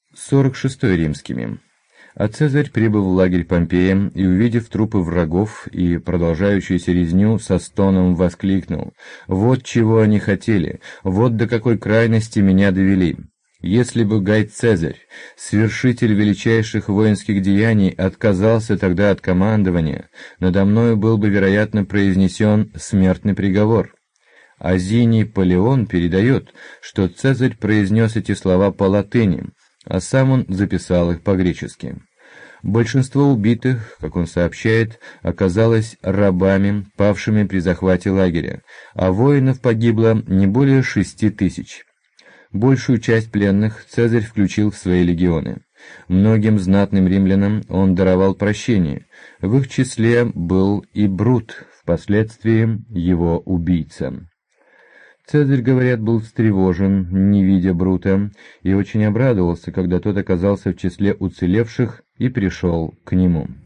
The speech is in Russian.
46-й римскими. А Цезарь, прибыв в лагерь Помпея и увидев трупы врагов и продолжающуюся резню, со стоном воскликнул: «Вот чего они хотели, вот до какой крайности меня довели! Если бы Гай Цезарь, свершитель величайших воинских деяний, отказался тогда от командования, надо мною был бы, вероятно, произнесен смертный приговор». А Зиний Полеон передает, что Цезарь произнес эти слова по латыни, а сам он записал их по-гречески. Большинство убитых, как он сообщает, оказалось рабами, павшими при захвате лагеря, а воинов погибло не более 6000. Большую часть пленных Цезарь включил в свои легионы. Многим знатным римлянам он даровал прощение, в их числе был и Брут, впоследствии его убийца. Цезарь, говорят, был встревожен, не видя Брута, и очень обрадовался, когда тот оказался в числе уцелевших и пришел к нему.